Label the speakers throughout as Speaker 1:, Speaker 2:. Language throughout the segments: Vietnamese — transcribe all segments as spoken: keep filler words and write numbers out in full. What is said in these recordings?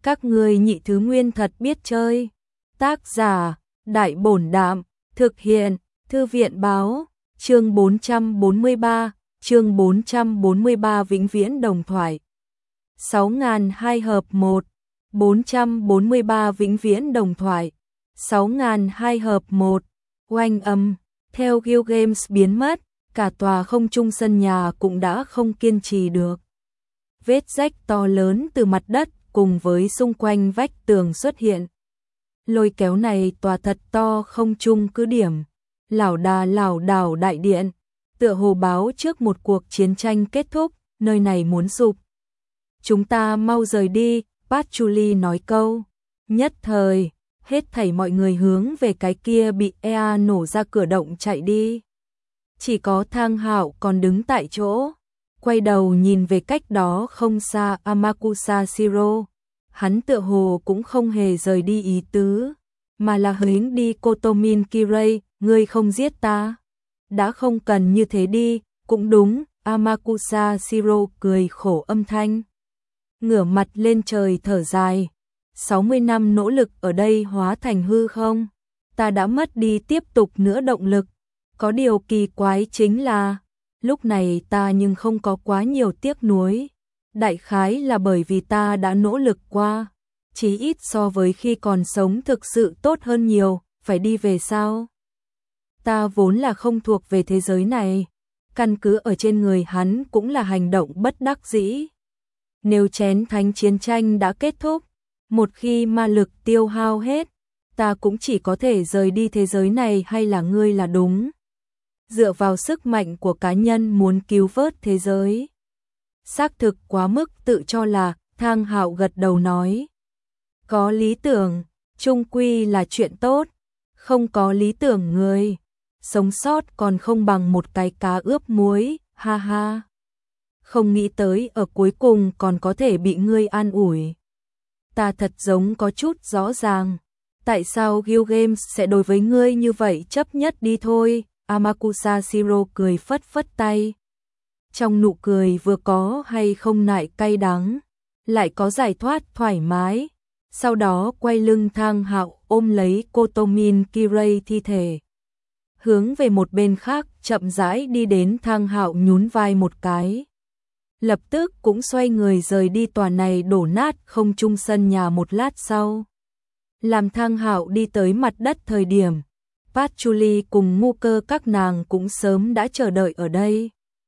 Speaker 1: Các ngươi nhị thứ nguyên thật biết chơi. Tác giả, Đại Bổn Đạm, thực hiện, Thư viện Báo, chương bốn trăm bốn mươi ba, chương bốn trăm bốn mươi ba vĩnh viễn đồng thoại. sáu nghìn hai hợp một, bốn trăm bốn mươi ba vĩnh viễn đồng thoại. sáu nghìn hai hợp một, oanh âm, theo Guild Games biến mất, cả tòa không trung sân nhà cũng đã không kiên trì được. Vết rách to lớn từ mặt đất cùng với xung quanh vách tường xuất hiện. Lôi kéo này tòa thật to không trung cứ điểm, lảo đà lảo đảo đại điện, tựa hồ báo trước một cuộc chiến tranh kết thúc, nơi này muốn sụp. Chúng ta mau rời đi, Patchouli nói câu. Nhất thời, hết thảy mọi người hướng về cái kia bị e a nổ ra cửa động chạy đi. Chỉ có Thang Hạo còn đứng tại chỗ, quay đầu nhìn về cách đó không xa Amakusa Shiro. Hắn tựa hồ cũng không hề rời đi ý tứ, mà là hướng đi Kotomin Kirei, ngươi không giết ta. Đã không cần như thế đi, cũng đúng, Amakusa Shiro cười khổ âm thanh. Ngửa mặt lên trời thở dài, sáu mươi năm nỗ lực ở đây hóa thành hư không, ta đã mất đi tiếp tục nữa động lực. Có điều kỳ quái chính là, lúc này ta nhưng không có quá nhiều tiếc nuối. Đại khái là bởi vì ta đã nỗ lực qua, chí ít so với khi còn sống thực sự tốt hơn nhiều, phải đi về sao? Ta vốn là không thuộc về thế giới này, căn cứ ở trên người hắn cũng là hành động bất đắc dĩ. Nếu chén thánh chiến tranh đã kết thúc, một khi ma lực tiêu hao hết, ta cũng chỉ có thể rời đi thế giới này hay là ngươi là đúng. Dựa vào sức mạnh của cá nhân muốn cứu vớt thế giới. Xác thực quá mức tự cho là, Thang Hạo gật đầu nói. Có lý tưởng, chung quy là chuyện tốt, không có lý tưởng người, sống sót còn không bằng một cái cá ướp muối, ha ha. Không nghĩ tới ở cuối cùng còn có thể bị ngươi an ủi. Ta thật giống có chút rõ ràng, tại sao Guild Games sẽ đối với ngươi như vậy, chấp nhất đi thôi, Amakusa Shiro cười phất phất tay. Trong nụ cười vừa có hay không nại cay đắng, lại có giải thoát thoải mái. Sau đó quay lưng Thang Hạo ôm lấy Kotomin Kirei thi thể, hướng về một bên khác chậm rãi đi đến. Thang Hạo nhún vai một cái, lập tức cũng xoay người rời đi tòa này đổ nát không trung sân nhà. Một lát sau, làm Thang Hạo đi tới mặt đất thời điểm, Patchouli cùng ngu cơ các nàng cũng sớm đã chờ đợi ở đây.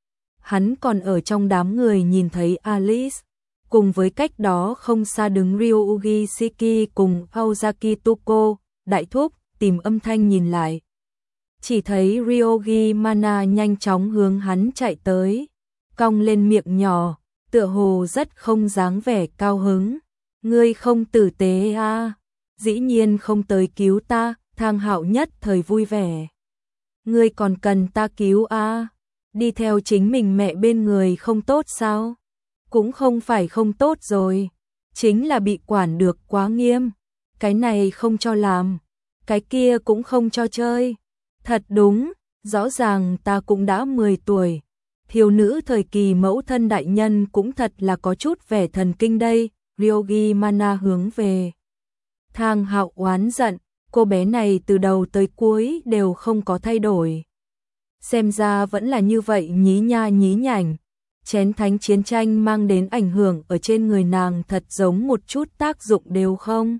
Speaker 1: Hắn còn ở trong đám người nhìn thấy Alice, cùng với cách đó không xa đứng Ryuugi Shiki cùng Aozaki Tuko. Đại thúc, tìm âm thanh nhìn lại, chỉ thấy Ryogi Mana nhanh chóng hướng hắn chạy tới, cong lên miệng nhỏ, tựa hồ rất không dáng vẻ cao hứng. Ngươi không tử tế à? Dĩ nhiên không tới cứu ta. Thang Hạo nhất thời vui vẻ. Ngươi còn cần ta cứu à? Đi theo chính mình mẹ bên người không tốt sao? Cũng không phải không tốt rồi, chính là bị quản được quá nghiêm. Cái này không cho làm, cái kia cũng không cho chơi. Thật đúng, rõ ràng ta cũng đã mười tuổi. Thiếu nữ thời kỳ mẫu thân đại nhân cũng thật là có chút vẻ thần kinh đây. Ryogi Mana hướng về Thang Hạo oán giận, cô bé này từ đầu tới cuối đều không có thay đổi. Xem ra vẫn là như vậy nhí nha nhí nhảnh. Chén thánh chiến tranh mang đến ảnh hưởng ở trên người nàng thật giống một chút tác dụng đều không.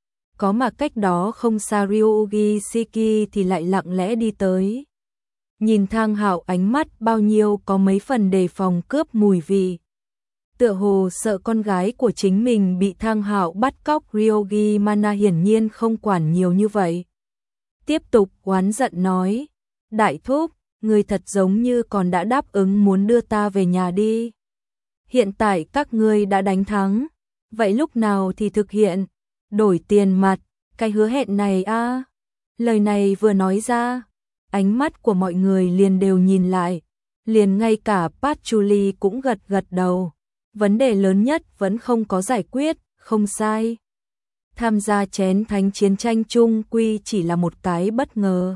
Speaker 1: Có mà cách đó không xa Ryuugi Shiki thì lại lặng lẽ đi tới. Nhìn Thang Hạo ánh mắt bao nhiêu có mấy phần đề phòng cướp mùi vị. Tựa hồ sợ con gái của chính mình bị Thang Hạo bắt cóc. Ryogi Mana hiển nhiên không quản nhiều như vậy. Tiếp tục oán giận nói, đại thúc, người thật giống như còn đã đáp ứng muốn đưa ta về nhà đi. Hiện tại các ngươi đã đánh thắng, vậy lúc nào thì thực hiện, đổi tiền mặt, cái hứa hẹn này a. À. Lời này vừa nói ra, ánh mắt của mọi người liền đều nhìn lại, liền ngay cả Patchouli cũng gật gật đầu. Vấn đề lớn nhất vẫn không có giải quyết, không sai. Tham gia chén thánh chiến tranh chung quy chỉ là một cái bất ngờ.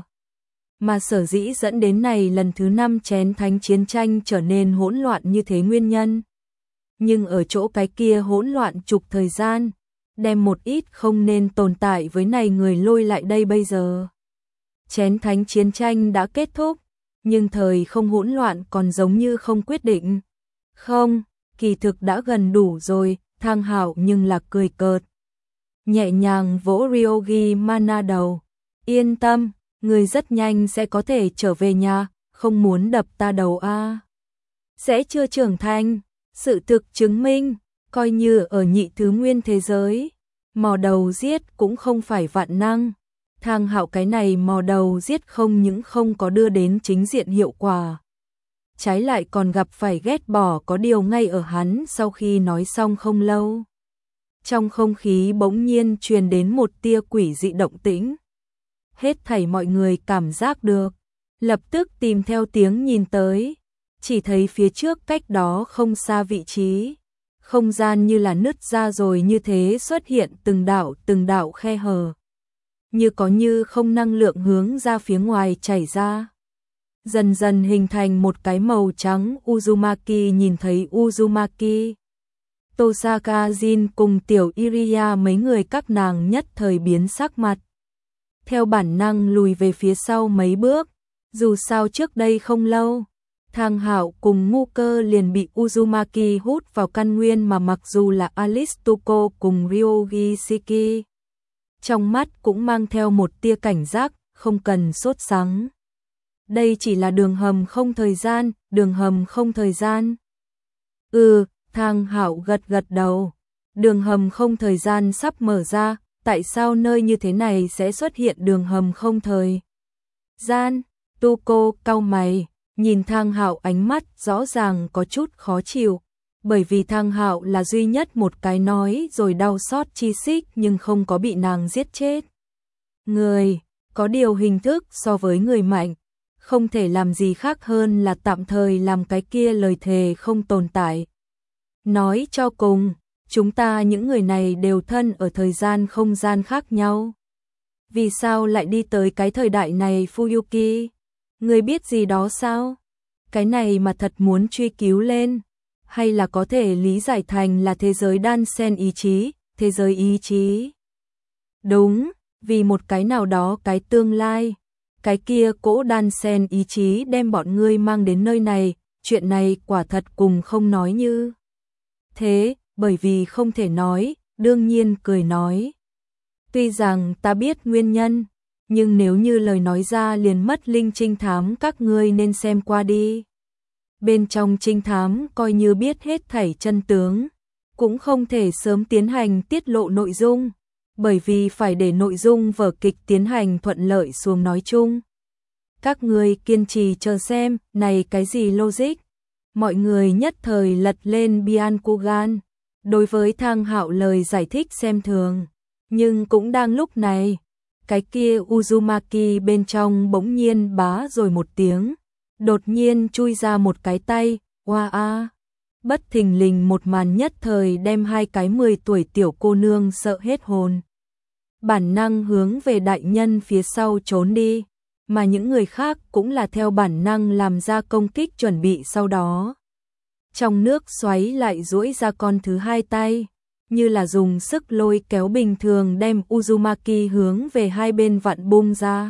Speaker 1: Mà sở dĩ dẫn đến này lần thứ năm chén thánh chiến tranh trở nên hỗn loạn như thế nguyên nhân. Nhưng ở chỗ cái kia hỗn loạn trục thời gian, đem một ít không nên tồn tại với này người lôi lại đây bây giờ. Chén thánh chiến tranh đã kết thúc, nhưng thời không hỗn loạn còn giống như không quyết định. Không, kỳ thực đã gần đủ rồi, Thang Hạo nhưng là cười cợt. Nhẹ nhàng vỗ Ryogi Mana đầu. Yên tâm, người rất nhanh sẽ có thể trở về nhà, không muốn đập ta đầu a. À. Sẽ chưa trưởng thành, sự thực chứng minh, coi như ở nhị thứ nguyên thế giới, mò đầu giết cũng không phải vạn năng. Thang Hạo cái này mò đầu giết không những không có đưa đến chính diện hiệu quả, trái lại còn gặp phải ghét bỏ, có điều ngay ở hắn sau khi nói xong không lâu. Trong không khí bỗng nhiên truyền đến một tia quỷ dị động tĩnh. Hết thảy mọi người cảm giác được, lập tức tìm theo tiếng nhìn tới, chỉ thấy phía trước cách đó không xa vị trí, không gian như là nứt ra rồi như thế xuất hiện từng đạo từng đạo khe hở, như có như không năng lượng hướng ra phía ngoài chảy ra. Dần dần hình thành một cái màu trắng Uzumaki. Nhìn thấy Uzumaki, Tosaka Jin cùng tiểu Iria mấy người các nàng nhất thời biến sắc mặt, theo bản năng lùi về phía sau mấy bước. Dù sao trước đây không lâu, Thang Hạo cùng Ngu Cơ liền bị Uzumaki hút vào căn nguyên, mà mặc dù là Alice Tuko cùng Ryogi Shiki, trong mắt cũng mang theo một tia cảnh giác, không cần sốt sắng. Đây chỉ là đường hầm không thời gian, đường hầm không thời gian. Ừ, Thang Hạo gật gật đầu. Đường hầm không thời gian sắp mở ra, tại sao nơi như thế này sẽ xuất hiện đường hầm không thời gian? Tuko cau mày, nhìn Thang Hạo ánh mắt rõ ràng có chút khó chịu, bởi vì Thang Hạo là duy nhất một cái nói rồi đau xót chi xích nhưng không có bị nàng giết chết. Người, có điều hình thức so với người mạnh, không thể làm gì khác hơn là tạm thời làm cái kia lời thề không tồn tại. Nói cho cùng, chúng ta những người này đều thân ở thời gian không gian khác nhau. Vì sao lại đi tới cái thời đại này Fuyuki? Người biết gì đó sao? Cái này mà thật muốn truy cứu lên, hay là có thể lý giải thành là thế giới đan xen ý chí, thế giới ý chí. Đúng, vì một cái nào đó cái tương lai, cái kia cỗ đan xen ý chí đem bọn ngươi mang đến nơi này, chuyện này quả thật cùng không nói như thế, bởi vì không thể nói, đương nhiên cười nói. Tuy rằng ta biết nguyên nhân, nhưng nếu như lời nói ra liền mất linh trinh thám, các ngươi nên xem qua đi. Bên trong trinh thám coi như biết hết thảy chân tướng, cũng không thể sớm tiến hành tiết lộ nội dung, bởi vì phải để nội dung vở kịch tiến hành thuận lợi xuống nói chung. Các ngươi kiên trì chờ xem, này cái gì logic? Mọi người nhất thời lật lên Byakugan, đối với Thang Hạo lời giải thích xem thường. Nhưng cũng đang lúc này, cái kia Uzumaki bên trong bỗng nhiên bá rồi một tiếng, đột nhiên chui ra một cái tay, oa a. Bất thình lình một màn nhất thời đem hai cái mười tuổi tiểu cô nương sợ hết hồn. Bản năng hướng về đại nhân phía sau trốn đi, mà những người khác cũng là theo bản năng làm ra công kích chuẩn bị sau đó. Trong nước xoáy lại duỗi ra con thứ hai tay, như là dùng sức lôi kéo bình thường đem Uzumaki hướng về hai bên vặn bung ra.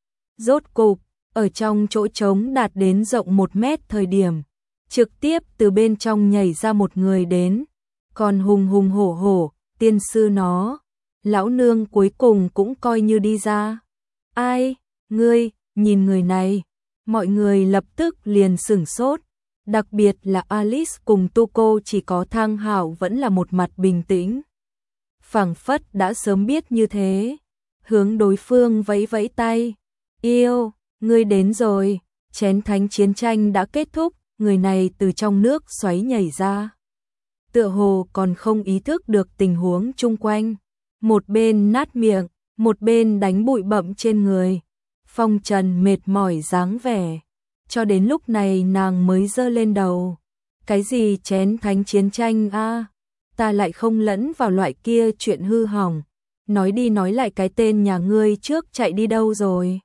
Speaker 1: Rốt cục, ở trong chỗ trống đạt đến rộng một mét thời điểm, trực tiếp từ bên trong nhảy ra một người đến, còn hùng hùng hổ hổ, tiên sư nó, lão nương cuối cùng cũng coi như đi ra. Ai, ngươi, nhìn người này, mọi người lập tức liền sửng sốt, đặc biệt là Alice cùng Tuko, chỉ có Thang Hạo vẫn là một mặt bình tĩnh. Phảng phất đã sớm biết như thế, hướng đối phương vẫy vẫy tay, yêu, ngươi đến rồi, chén thánh chiến tranh đã kết thúc, người này từ trong nước xoáy nhảy ra. Tựa hồ còn không ý thức được tình huống chung quanh, một bên nát miệng, một bên đánh bụi bặm trên người. Phong Trần mệt mỏi dáng vẻ, cho đến lúc này nàng mới giơ lên đầu. Cái gì chén thánh chiến tranh a? À? Ta lại không lẫn vào loại kia chuyện hư hỏng. Nói đi nói lại cái tên nhà ngươi trước chạy đi đâu rồi?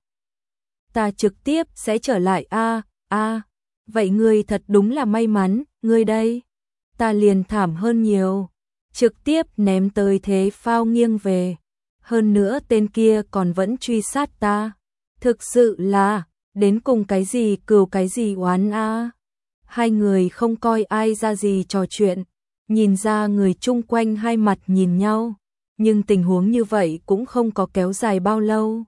Speaker 1: Ta trực tiếp sẽ trở lại a à, a. À. Vậy ngươi thật đúng là may mắn, ngươi đây. Ta liền thảm hơn nhiều. trực tiếp ném tới thế phao nghiêng về. Hơn nữa tên kia còn vẫn truy sát ta. Thực sự là, đến cùng cái gì cừu cái gì oán a. Hai người không coi ai ra gì trò chuyện, nhìn ra người chung quanh hai mặt nhìn nhau, nhưng tình huống như vậy cũng không có kéo dài bao lâu.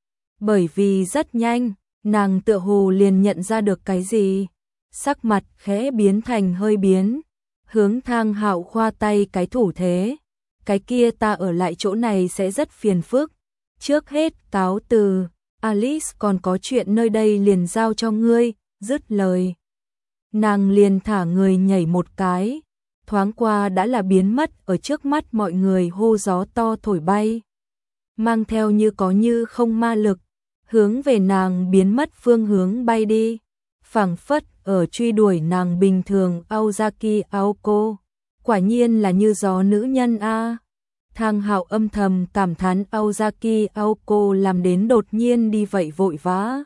Speaker 1: Bởi vì rất nhanh, nàng tựa hồ liền nhận ra được cái gì, sắc mặt khẽ biến thành hơi biến, hướng Thang Hạo khoa tay cái thủ thế, cái kia ta ở lại chỗ này sẽ rất phiền phức, trước hết cáo từ, Alice còn có chuyện nơi đây liền giao cho ngươi, dứt lời. Nàng liền thả người nhảy một cái, thoáng qua đã là biến mất ở trước mắt mọi người, hô gió to thổi bay, mang theo như có như không ma lực, hướng về nàng biến mất phương hướng bay đi, phảng phất ở truy đuổi nàng bình thường. Aozaki Aoko, quả nhiên là như gió nữ nhân a. Thang Hạo âm thầm cảm thán Aozaki Aoko làm đến đột nhiên đi vậy vội vã.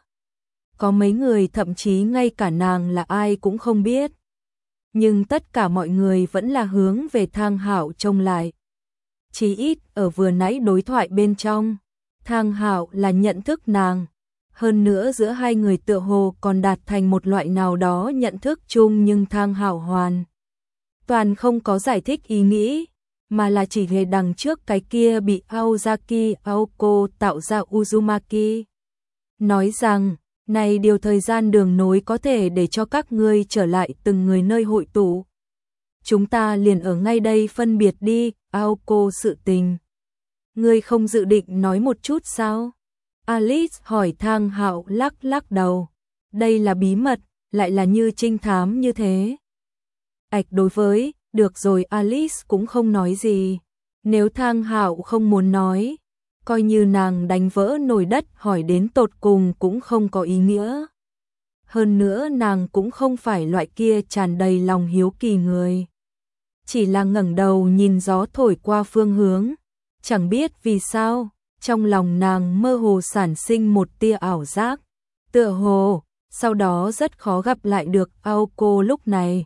Speaker 1: Có mấy người thậm chí ngay cả nàng là ai cũng không biết. Nhưng tất cả mọi người vẫn là hướng về Thang Hạo trông lại. Chí ít ở vừa nãy đối thoại bên trong, Thang Hạo là nhận thức nàng. Hơn nữa giữa hai người tựa hồ còn đạt thành một loại nào đó nhận thức chung, nhưng Thang Hạo hoàn toàn không có giải thích ý nghĩ, mà là chỉ về đằng trước cái kia bị Aozaki Aoko tạo ra Uzumaki. Nói rằng, này điều thời gian đường nối có thể để cho các ngươi trở lại từng người nơi hội tụ. Chúng ta liền ở ngay đây phân biệt đi, Aoko sự tình. Ngươi không dự định nói một chút sao? Alice hỏi. Thang Hạo lắc lắc đầu. Đây là bí mật, lại là như trinh thám như thế. Ảch đối với, được rồi, Alice cũng không nói gì. Nếu Thang Hạo không muốn nói, coi như nàng đánh vỡ nồi đất hỏi đến tột cùng cũng không có ý nghĩa. Hơn nữa nàng cũng không phải loại kia tràn đầy lòng hiếu kỳ người. Chỉ là ngẩng đầu nhìn gió thổi qua phương hướng. Chẳng biết vì sao, trong lòng nàng mơ hồ sản sinh một tia ảo giác. Tựa hồ, sau đó rất khó gặp lại được Aoko lúc này.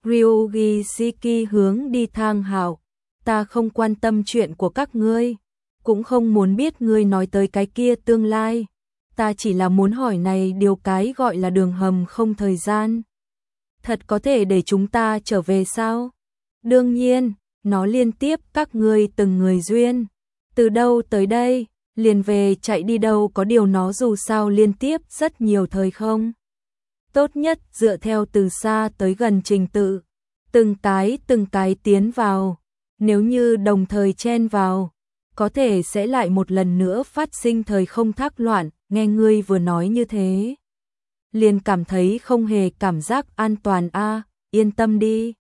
Speaker 1: Ryugi Shiki hướng đi Thang Hạo. Ta không quan tâm chuyện của các ngươi, cũng không muốn biết ngươi nói tới cái kia tương lai. Ta chỉ là muốn hỏi này điều cái gọi là đường hầm không thời gian. Thật có thể để chúng ta trở về sao? Đương nhiên, nó liên tiếp các ngươi từng người duyên. Từ đâu tới đây, liền về chạy đi đâu, có điều nó dù sao liên tiếp rất nhiều thời không. Tốt nhất dựa theo từ xa tới gần trình tự. Từng cái từng cái tiến vào. Nếu như đồng thời chen vào, có thể sẽ lại một lần nữa phát sinh thời không thác loạn. Nghe ngươi vừa nói như thế, liền cảm thấy không hề cảm giác an toàn a. Yên tâm đi,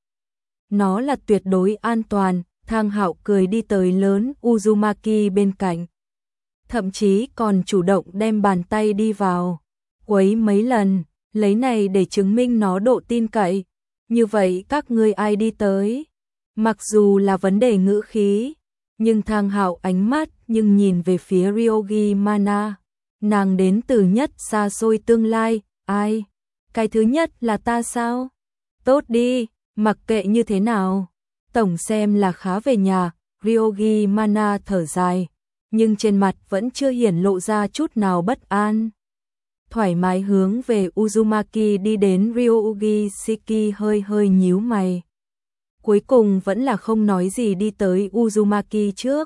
Speaker 1: nó là tuyệt đối an toàn. Thang Hạo cười đi tới lớn Uzumaki bên cạnh, thậm chí còn chủ động đem bàn tay đi vào quấy mấy lần, lấy này để chứng minh nó độ tin cậy. Như vậy các ngươi ai đi tới? Mặc dù là vấn đề ngữ khí, nhưng Thang Hạo ánh mắt nhưng nhìn về phía Ryogi Mana. Nàng đến từ nhất xa xôi tương lai. Ai? Cái thứ nhất là ta sao? Tốt đi, mặc kệ như thế nào, tổng xem là khá về nhà. Ryogi Mana thở dài, nhưng trên mặt vẫn chưa hiển lộ ra chút nào bất an. Thoải mái hướng về Uzumaki đi đến. Ryogi Shiki hơi hơi nhíu mày, cuối cùng vẫn là không nói gì đi tới Uzumaki trước.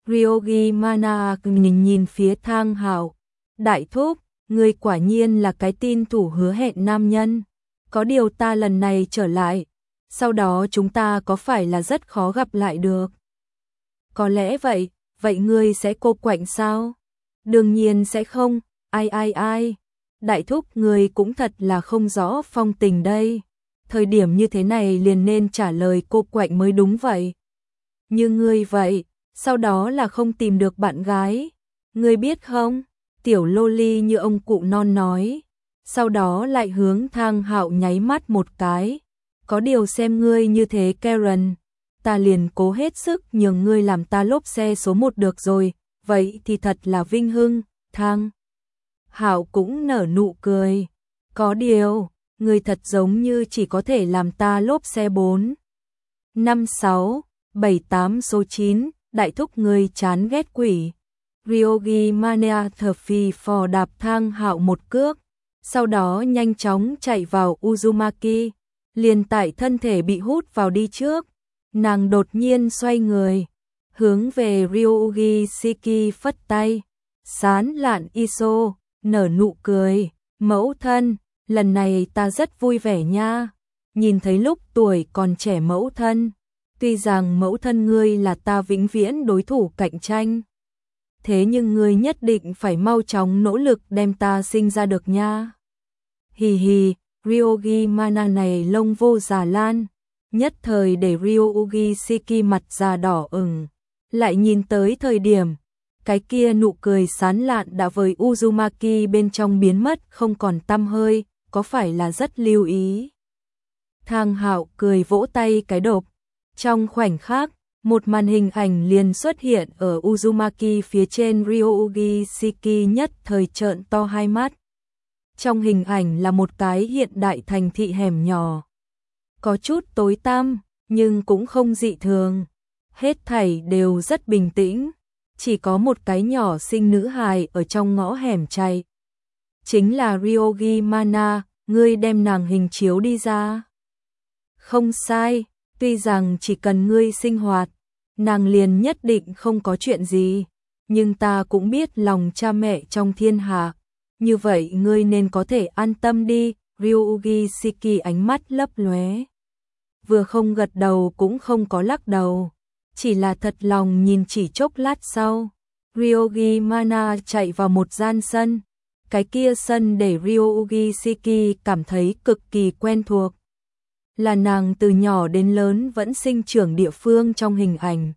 Speaker 1: Ryogi Mana nhìn nhìn phía Thang Hạo. Đại thúc, ngươi quả nhiên là cái tin thủ hứa hẹn nam nhân. Có điều ta lần này trở lại, sau đó chúng ta có phải là rất khó gặp lại được? Có lẽ vậy, vậy ngươi sẽ cô quạnh sao? Đương nhiên sẽ không. Ai ai ai, đại thúc ngươi cũng thật là không rõ phong tình đây. Thời điểm như thế này liền nên trả lời cô quạnh mới đúng vậy. Như ngươi vậy, sau đó là không tìm được bạn gái. Ngươi biết không? Tiểu loli như ông cụ non nói. Sau đó lại hướng Thang Hạo nháy mắt một cái. Có điều xem ngươi như thế Karen, ta liền cố hết sức nhường ngươi làm ta lốp xe số một được rồi. Vậy thì thật là vinh hưng. Thang Hạo cũng nở nụ cười. Có điều, ngươi thật giống như chỉ có thể làm ta lốp xe bốn, năm, sáu. bảy tám số chín, đại thúc người chán ghét quỷ. Ryogi Mania thở phì phò đạp Thang Hạo một cước, sau đó nhanh chóng chạy vào Uzumaki, liền tại thân thể bị hút vào đi trước. Nàng đột nhiên xoay người, hướng về Ryogi Shiki phất tay, sán lạn Iso, nở nụ cười, mẫu thân, lần này ta rất vui vẻ nha, nhìn thấy lúc tuổi còn trẻ mẫu thân, tuy rằng mẫu thân ngươi là ta vĩnh viễn đối thủ cạnh tranh, thế nhưng ngươi nhất định phải mau chóng nỗ lực đem ta sinh ra được nha. Hì hì, Ryogi Mana này lông vô già lan, nhất thời để Ryogi Shiki mặt già đỏ ửng, lại nhìn tới thời điểm, cái kia nụ cười sán lạn đã với Uzumaki bên trong biến mất không còn tăm hơi, có phải là rất lưu ý. Thang Hạo cười vỗ tay cái đột, trong khoảnh khắc, một màn hình ảnh liền xuất hiện ở Uzumaki phía trên. Ryogi Shiki nhất thời trợn to hai mắt. Trong hình ảnh là một cái hiện đại thành thị hẻm nhỏ, có chút tối tăm, nhưng cũng không dị thường. Hết thảy đều rất bình tĩnh, chỉ có một cái nhỏ xinh nữ hài ở trong ngõ hẻm chạy. Chính là Ryogi Mana, ngươi đem nàng hình chiếu đi ra. Không sai, tuy rằng chỉ cần ngươi sinh hoạt, nàng liền nhất định không có chuyện gì, nhưng ta cũng biết lòng cha mẹ trong thiên hạ, như vậy ngươi nên có thể an tâm đi. Ryogi Shiki ánh mắt lấp lóe, vừa không gật đầu cũng không có lắc đầu, chỉ là thật lòng nhìn. Chỉ chốc lát sau, Ryogi Mana chạy vào một gian sân, cái kia sân để Ryogi Shiki cảm thấy cực kỳ quen thuộc, là nàng từ nhỏ đến lớn vẫn sinh trưởng địa phương trong hình ảnh.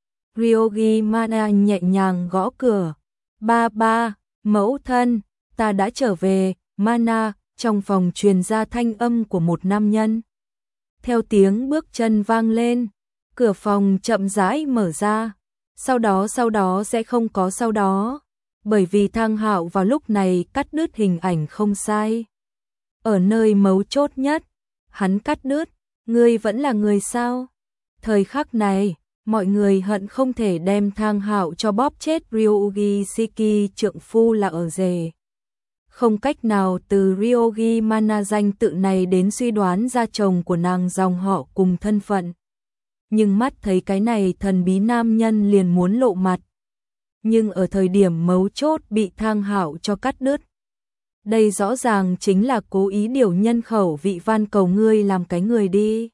Speaker 1: Ryogi Mana nhẹ nhàng gõ cửa, ba ba, mẫu thân, ta đã trở về. Mana, trong phòng truyền ra thanh âm của một nam nhân. Theo tiếng bước chân vang lên, cửa phòng chậm rãi mở ra, sau đó sau đó sẽ không có sau đó, bởi vì Thang Hạo vào lúc này cắt đứt hình ảnh không sai. Ở nơi mấu chốt nhất, hắn cắt đứt, ngươi vẫn là người sao? Thời khắc này, mọi người hận không thể đem Thang Hạo cho bóp chết. Ryogi Shiki trượng phu là ở rể. Không cách nào từ Ryogi Mana danh tự này đến suy đoán ra chồng của nàng dòng họ cùng thân phận. Nhưng mắt thấy cái này thần bí nam nhân liền muốn lộ mặt. Nhưng ở thời điểm mấu chốt bị Thang Hạo cho cắt đứt. Đây rõ ràng chính là cố ý điều nhân khẩu vị, van cầu ngươi làm cái người đi.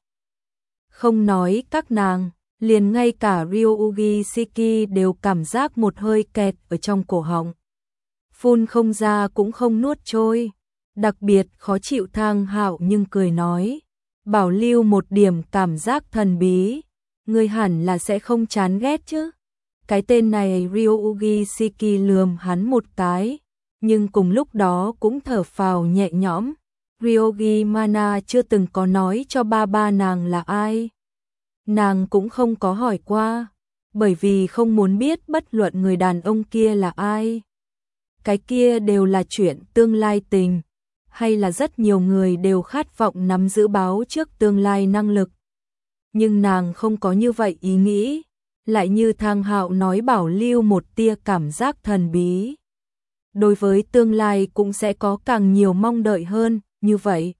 Speaker 1: Không nói các nàng, liền ngay cả Ryogi Shiki đều cảm giác một hơi kẹt ở trong cổ họng. Phun không ra cũng không nuốt trôi, đặc biệt khó chịu. Thang Hạo nhưng cười nói, bảo lưu một điểm cảm giác thần bí, ngươi hẳn là sẽ không chán ghét chứ. Cái tên này Ryogi Shiki lườm hắn một cái, nhưng cùng lúc đó cũng thở phào nhẹ nhõm. Ryogi Mana chưa từng có nói cho ba ba nàng là ai. Nàng cũng không có hỏi qua, bởi vì không muốn biết bất luận người đàn ông kia là ai. Cái kia đều là chuyện tương lai tình, hay là rất nhiều người đều khát vọng nắm giữ báo trước tương lai năng lực. Nhưng nàng không có như vậy ý nghĩ, lại như Thang Hạo nói bảo lưu một tia cảm giác thần bí. Đối với tương lai cũng sẽ có càng nhiều mong đợi hơn, như vậy.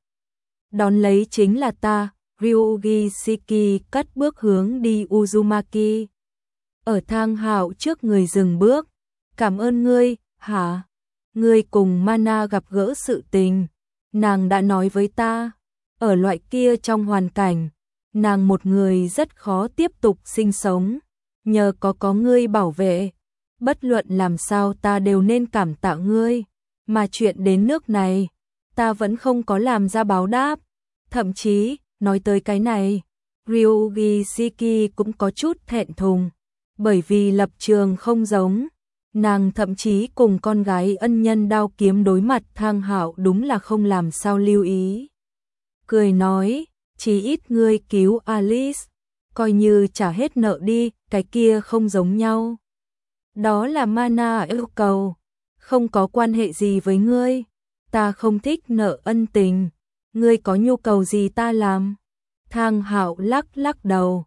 Speaker 1: Đón lấy chính là ta. Ryogi Shiki cất bước hướng đi Uzumaki. Ở Thang Hạo trước người dừng bước. Cảm ơn ngươi, hả? Ngươi cùng Mana gặp gỡ sự tình. Nàng đã nói với ta. Ở loại kia trong hoàn cảnh, nàng một người rất khó tiếp tục sinh sống. Nhờ có có ngươi bảo vệ. Bất luận làm sao ta đều nên cảm tạ ngươi. Mà chuyện đến nước này, ta vẫn không có làm ra báo đáp. Thậm chí, nói tới cái này, Ryogi Shiki cũng có chút thẹn thùng, bởi vì lập trường không giống. Nàng thậm chí cùng con gái ân nhân đao kiếm đối mặt. Thang Hạo đúng là không làm sao lưu ý. Cười nói, chỉ ít ngươi cứu Alice, coi như trả hết nợ đi, cái kia không giống nhau. Đó là Mana yêu cầu, không có quan hệ gì với ngươi. Ta không thích nợ ân tình. Ngươi có nhu cầu gì ta làm? Thang Hạo lắc lắc đầu,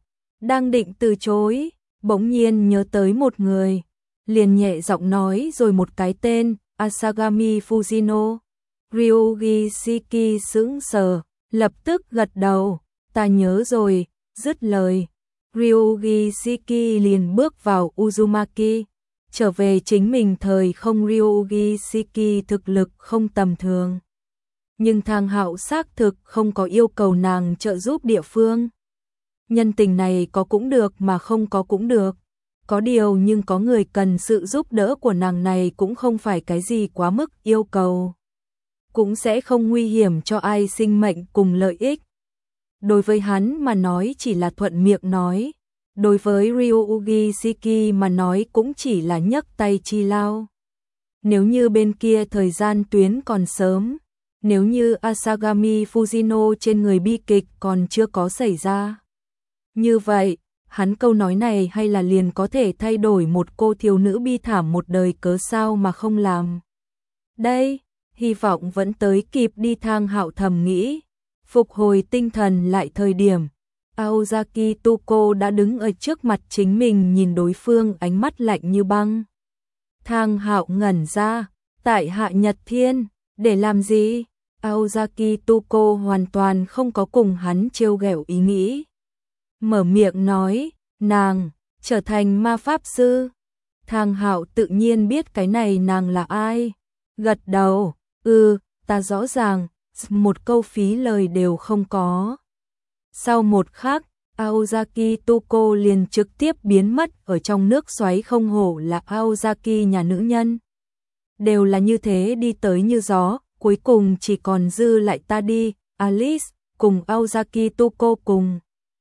Speaker 1: Đang định từ chối, bỗng nhiên nhớ tới một người, liền nhẹ giọng nói rồi một cái tên, Asagami Fujino. Ryuji Shiki sững sờ, lập tức gật đầu, ta nhớ rồi, dứt lời. Ryuji Shiki liền bước vào Uzumaki, trở về chính mình thời không. Ryuji Shiki thực lực không tầm thường, nhưng Thang Hạo xác thực không có yêu cầu nàng trợ giúp địa phương. Nhân tình này có cũng được mà không có cũng được. Có điều nhưng có người cần sự giúp đỡ của nàng này cũng không phải cái gì quá mức yêu cầu. Cũng sẽ không nguy hiểm cho ai sinh mệnh cùng lợi ích. Đối với hắn mà nói chỉ là thuận miệng nói. Đối với Ryuji Shiki mà nói cũng chỉ là nhấc tay chi lao. Nếu như bên kia thời gian tuyến còn sớm, nếu như Asagami Fujino trên người bi kịch còn chưa có xảy ra. Như vậy, hắn câu nói này hay là liền có thể thay đổi một cô thiếu nữ bi thảm một đời, cớ sao mà không làm. Đây, hy vọng vẫn tới kịp đi. Thang Hạo thầm nghĩ, phục hồi tinh thần lại thời điểm. Aozaki Tuko đã đứng ở trước mặt chính mình, nhìn đối phương ánh mắt lạnh như băng. Thang Hạo ngẩn ra, tại Hạ Nhật Thiên, để làm gì? Aozaki Tuko hoàn toàn không có cùng hắn trêu ghẹo ý nghĩ. Mở miệng nói, nàng, trở thành ma pháp sư. Thang Hạo tự nhiên biết cái này nàng là ai. Gật đầu, ừ, ta rõ ràng, một câu phí lời đều không có. Sau một khắc, Aozaki Tuko liền trực tiếp biến mất ở trong nước xoáy. Không hổ là Aozaki nhà nữ nhân. Đều là như thế, đi tới như gió, cuối cùng chỉ còn dư lại ta đi, Alice, cùng Aozaki Tuko cùng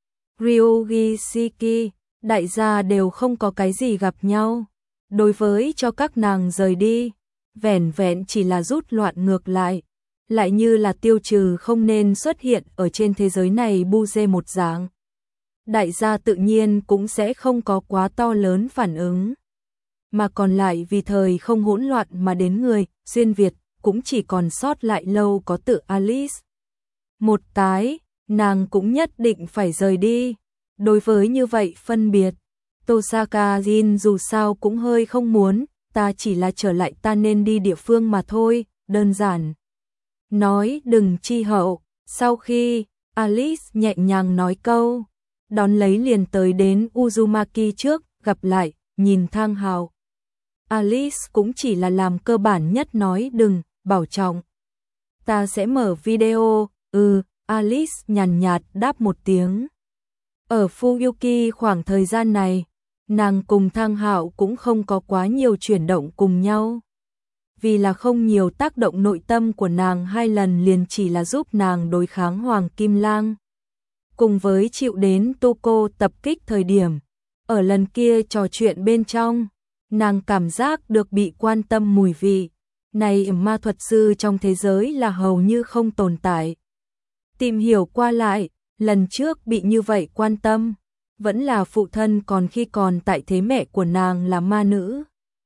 Speaker 1: Ryuji Shiki, đại gia đều không có cái gì gặp nhau. Đối với cho các nàng rời đi, vẻn vẹn chỉ là rút loạn ngược lại, lại như là tiêu trừ không nên xuất hiện ở trên thế giới này bu dê một dạng. Đại gia tự nhiên cũng sẽ không có quá to lớn phản ứng. Mà còn lại vì thời không hỗn loạn mà đến người, xuyên Việt, cũng chỉ còn sót lại lâu có tự Alice. Một cái, nàng cũng nhất định phải rời đi. Đối với như vậy phân biệt, Tosaka Jin dù sao cũng hơi không muốn, ta chỉ là trở lại ta nên đi địa phương mà thôi, đơn giản. Nói đừng chi hậu, sau khi Alice nhẹ nhàng nói câu, đón lấy liền tới đến Uzumaki trước, gặp lại, nhìn Thang Hạo. Alice cũng chỉ là làm cơ bản nhất nói đừng, bảo trọng. Ta sẽ mở video, ừ, Alice nhàn nhạt đáp một tiếng. Ở Fuyuki khoảng thời gian này, nàng cùng Thang Hạo cũng không có quá nhiều chuyển động cùng nhau. Vì là không nhiều tác động nội tâm của nàng, hai lần liền chỉ là giúp nàng đối kháng Hoàng Kim Lang. Cùng với chịu đến Tuko tập kích thời điểm, ở lần kia trò chuyện bên trong, nàng cảm giác được bị quan tâm mùi vị. Này ma thuật sư trong thế giới là hầu như không tồn tại. Tìm hiểu qua lại, lần trước bị như vậy quan tâm, vẫn là phụ thân còn khi còn tại thế, mẹ của nàng là ma nữ.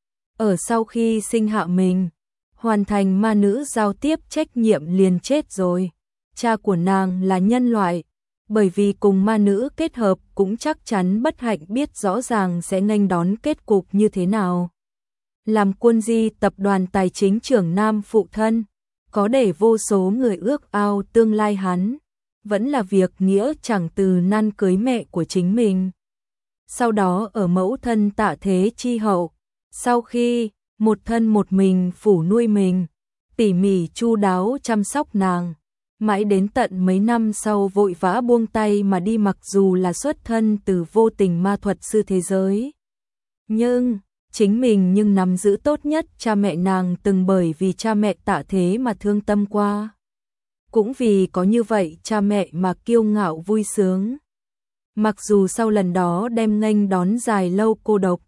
Speaker 1: Ở sau khi sinh hạ mình, hoàn thành ma nữ giao tiếp trách nhiệm liền chết rồi. Cha của nàng là nhân loại, bởi vì cùng ma nữ kết hợp cũng chắc chắn bất hạnh, biết rõ ràng sẽ nghênh đón kết cục như thế nào. Làm quân di tập đoàn tài chính trưởng nam phụ thân, có để vô số người ước ao tương lai hắn, vẫn là việc nghĩa chẳng từ nan cưới mẹ của chính mình. Sau đó ở mẫu thân tạ thế chi hậu, sau khi một thân một mình phủ nuôi mình, tỉ mỉ chu đáo chăm sóc nàng, mãi đến tận mấy năm sau vội vã buông tay mà đi, mặc dù là xuất thân từ vô tình ma thuật sư thế giới. Nhưng, chính mình nhưng nắm giữ tốt nhất, cha mẹ nàng từng bởi vì cha mẹ tạ thế mà thương tâm qua. Cũng vì có như vậy cha mẹ mà kiêu ngạo vui sướng. Mặc dù sau lần đó đem nghênh đón dài lâu cô độc,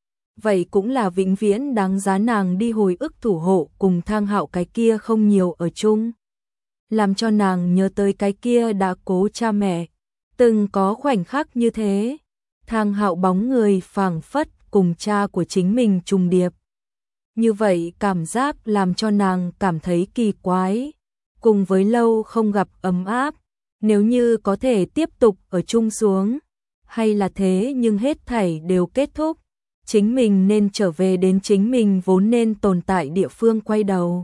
Speaker 1: vậy cũng là vĩnh viễn đáng giá nàng đi hồi ức thủ hộ cùng Thang Hạo cái kia không nhiều ở chung. Làm cho nàng nhớ tới cái kia đã cố cha mẹ, từng có khoảnh khắc như thế. Thang Hạo bóng người phảng phất cùng cha của chính mình trùng điệp. Như vậy cảm giác làm cho nàng cảm thấy kỳ quái, cùng với lâu không gặp ấm áp. Nếu như có thể tiếp tục ở chung xuống, hay là thế nhưng hết thảy đều kết thúc, chính mình nên trở về đến chính mình vốn nên tồn tại địa phương quay đầu.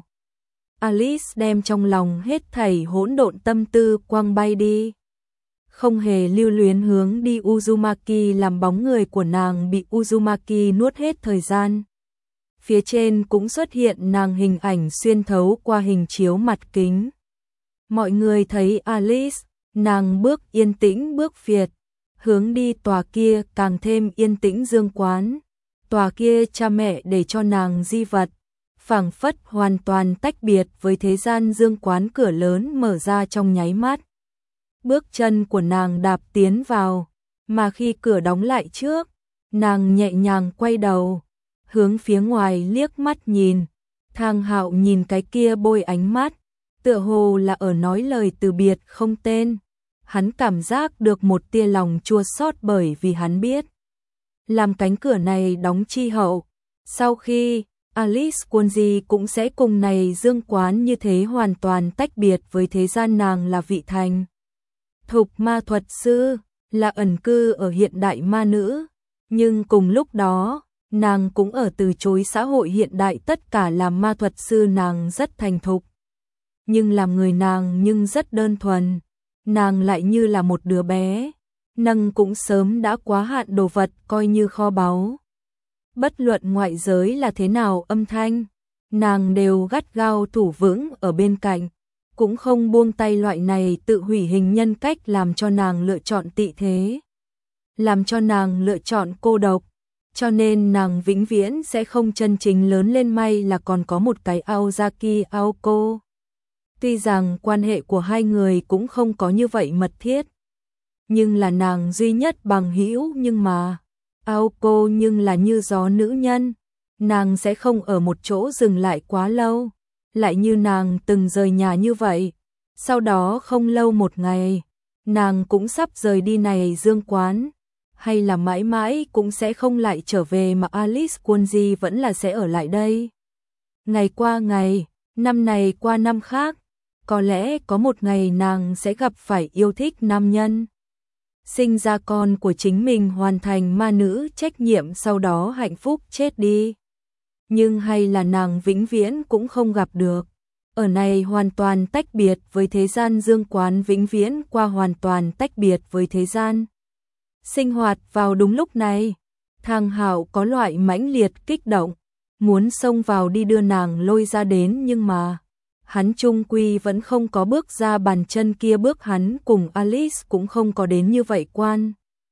Speaker 1: Alice đem trong lòng hết thảy hỗn độn tâm tư quăng bay đi. Không hề lưu luyến hướng đi Uzumaki, làm bóng người của nàng bị Uzumaki nuốt hết thời gian. Phía trên cũng xuất hiện nàng hình ảnh xuyên thấu qua hình chiếu mặt kính. Mọi người thấy Alice, nàng bước yên tĩnh bước phiệt, hướng đi tòa kia càng thêm yên tĩnh dương quán. Tòa kia cha mẹ để cho nàng di vật, phảng phất hoàn toàn tách biệt với thế gian dương quán, cửa lớn mở ra trong nháy mắt. Bước chân của nàng đạp tiến vào, mà khi cửa đóng lại trước, nàng nhẹ nhàng quay đầu, hướng phía ngoài liếc mắt nhìn. Thang Hạo nhìn cái kia bôi ánh mắt, tựa hồ là ở nói lời từ biệt không tên. Hắn cảm giác được một tia lòng chua xót, bởi vì hắn biết làm cánh cửa này đóng chi hậu, sau khi Alice Kunji cũng sẽ cùng này dương quán như thế hoàn toàn tách biệt với thế gian. Nàng là vị thành thục ma thuật sư, là ẩn cư ở hiện đại ma nữ, nhưng cùng lúc đó, nàng cũng ở từ chối xã hội hiện đại. Tất cả làm ma thuật sư nàng rất thành thục, nhưng làm người nàng nhưng rất đơn thuần. Nàng lại như là một đứa bé, nâng cũng sớm đã quá hạn đồ vật coi như kho báu. Bất luận ngoại giới là thế nào âm thanh, nàng đều gắt gao thủ vững ở bên cạnh, cũng không buông tay. Loại này tự hủy hình nhân cách làm cho nàng lựa chọn tị thế, làm cho nàng lựa chọn cô độc, cho nên nàng vĩnh viễn sẽ không chân chính lớn lên. May là còn có một cái Aozaki Aoko. Tuy rằng quan hệ của hai người cũng không có như vậy mật thiết, nhưng là nàng duy nhất bằng hữu. Nhưng mà Aoko nhưng là như gió nữ nhân, nàng sẽ không ở một chỗ dừng lại quá lâu, lại như nàng từng rời nhà như vậy. Sau đó không lâu một ngày, nàng cũng sắp rời đi này dương quán, hay là mãi mãi cũng sẽ không lại trở về, mà Alice Kunji vẫn là sẽ ở lại đây. Ngày qua ngày, năm này qua năm khác, có lẽ có một ngày nàng sẽ gặp phải yêu thích nam nhân, sinh ra con của chính mình, hoàn thành ma nữ trách nhiệm, sau đó hạnh phúc chết đi. Nhưng hay là nàng vĩnh viễn cũng không gặp được. Ở này hoàn toàn tách biệt với thế gian dương quán, vĩnh viễn qua hoàn toàn tách biệt với thế gian sinh hoạt. Vào đúng lúc này, Thang Hạo có loại mãnh liệt kích động, muốn xông vào đi đưa nàng lôi ra đến, nhưng mà hắn chung quy vẫn không có bước ra bàn chân kia bước. Hắn cùng Alice cũng không có đến như vậy quan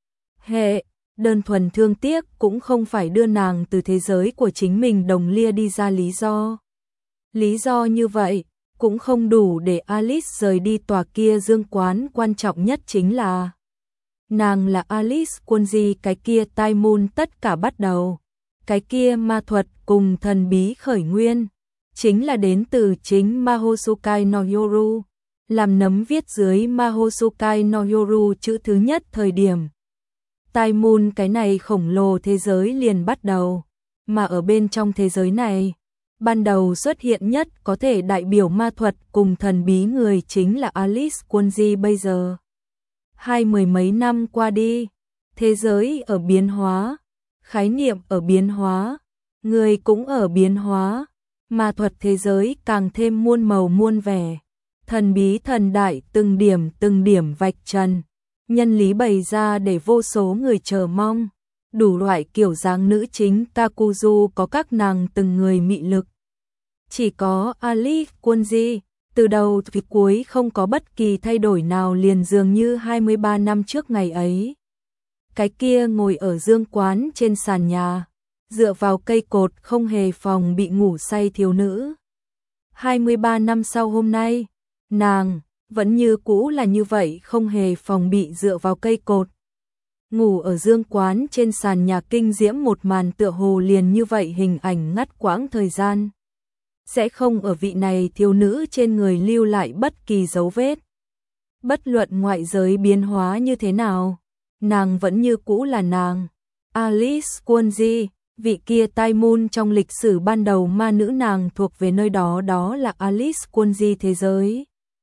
Speaker 1: hệ đơn thuần thương tiếc, cũng không phải đưa nàng từ thế giới của chính mình đồng lia đi ra lý do. Lý do như vậy cũng không đủ để Alice rời đi tòa kia dương quán. Quan trọng nhất chính là nàng là Alice Kunji, cái kia tai môn tất cả bắt đầu, cái kia ma thuật cùng thần bí khởi nguyên, chính là đến từ chính Mahosukai no Yoru. Làm nấm viết dưới Mahosukai no Yoru chữ thứ nhất thời điểm, tai môn cái này khổng lồ thế giới liền bắt đầu. Mà ở bên trong thế giới này, ban đầu xuất hiện nhất có thể đại biểu ma thuật cùng thần bí người chính là Alice Kunji. Bây giờ hai mười mấy năm qua đi, thế giới ở biến hóa, khái niệm ở biến hóa, người cũng ở biến hóa, ma thuật thế giới càng thêm muôn màu muôn vẻ, thần bí thần đại từng điểm từng điểm vạch trần, nhân lý bày ra để vô số người chờ mong. Đủ loại kiểu dáng nữ chính Kakuzu có các nàng từng người mị lực. Chỉ có Alice Kunji, từ đầu tới cuối không có bất kỳ thay đổi nào, liền dường như hai mươi ba năm trước ngày ấy. Cái kia ngồi ở dương quán trên sàn nhà, dựa vào cây cột không hề phòng bị ngủ say thiếu nữ. hai mươi ba năm sau hôm nay, nàng vẫn như cũ là như vậy, không hề phòng bị dựa vào cây cột. Ngủ ở dương quán trên sàn nhà, kinh diễm một màn tựa hồ liền như vậy hình ảnh ngắt quãng thời gian. Sẽ không ở vị này thiếu nữ trên người lưu lại bất kỳ dấu vết. Bất luận ngoại giới biến hóa như thế nào, nàng vẫn như cũ là nàng. Alice Kunji, vị kia tai môn trong lịch sử ban đầu ma nữ, nàng thuộc về nơi đó, đó là Alice Kunji thế giới.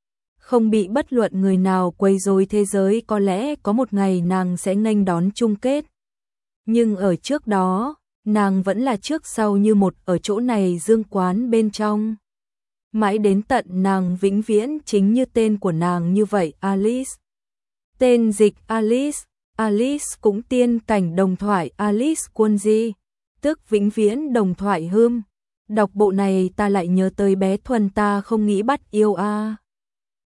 Speaker 1: không bị bất luận người nào quấy rối thế giới, có lẽ có một ngày nàng sẽ nghênh đón chung kết. Nhưng ở trước đó, nàng vẫn là trước sau như một ở chỗ này dương quán bên trong. Mãi đến tận nàng vĩnh viễn chính như tên của nàng như vậy, Alice. Tên dịch Alice, Alice cũng tiên cảnh đồng thoại Alice Quân Di, tức vĩnh viễn đồng thoại hươm. Đọc bộ này ta lại nhớ tới bé Thuần, ta không nghĩ bắt yêu a. À.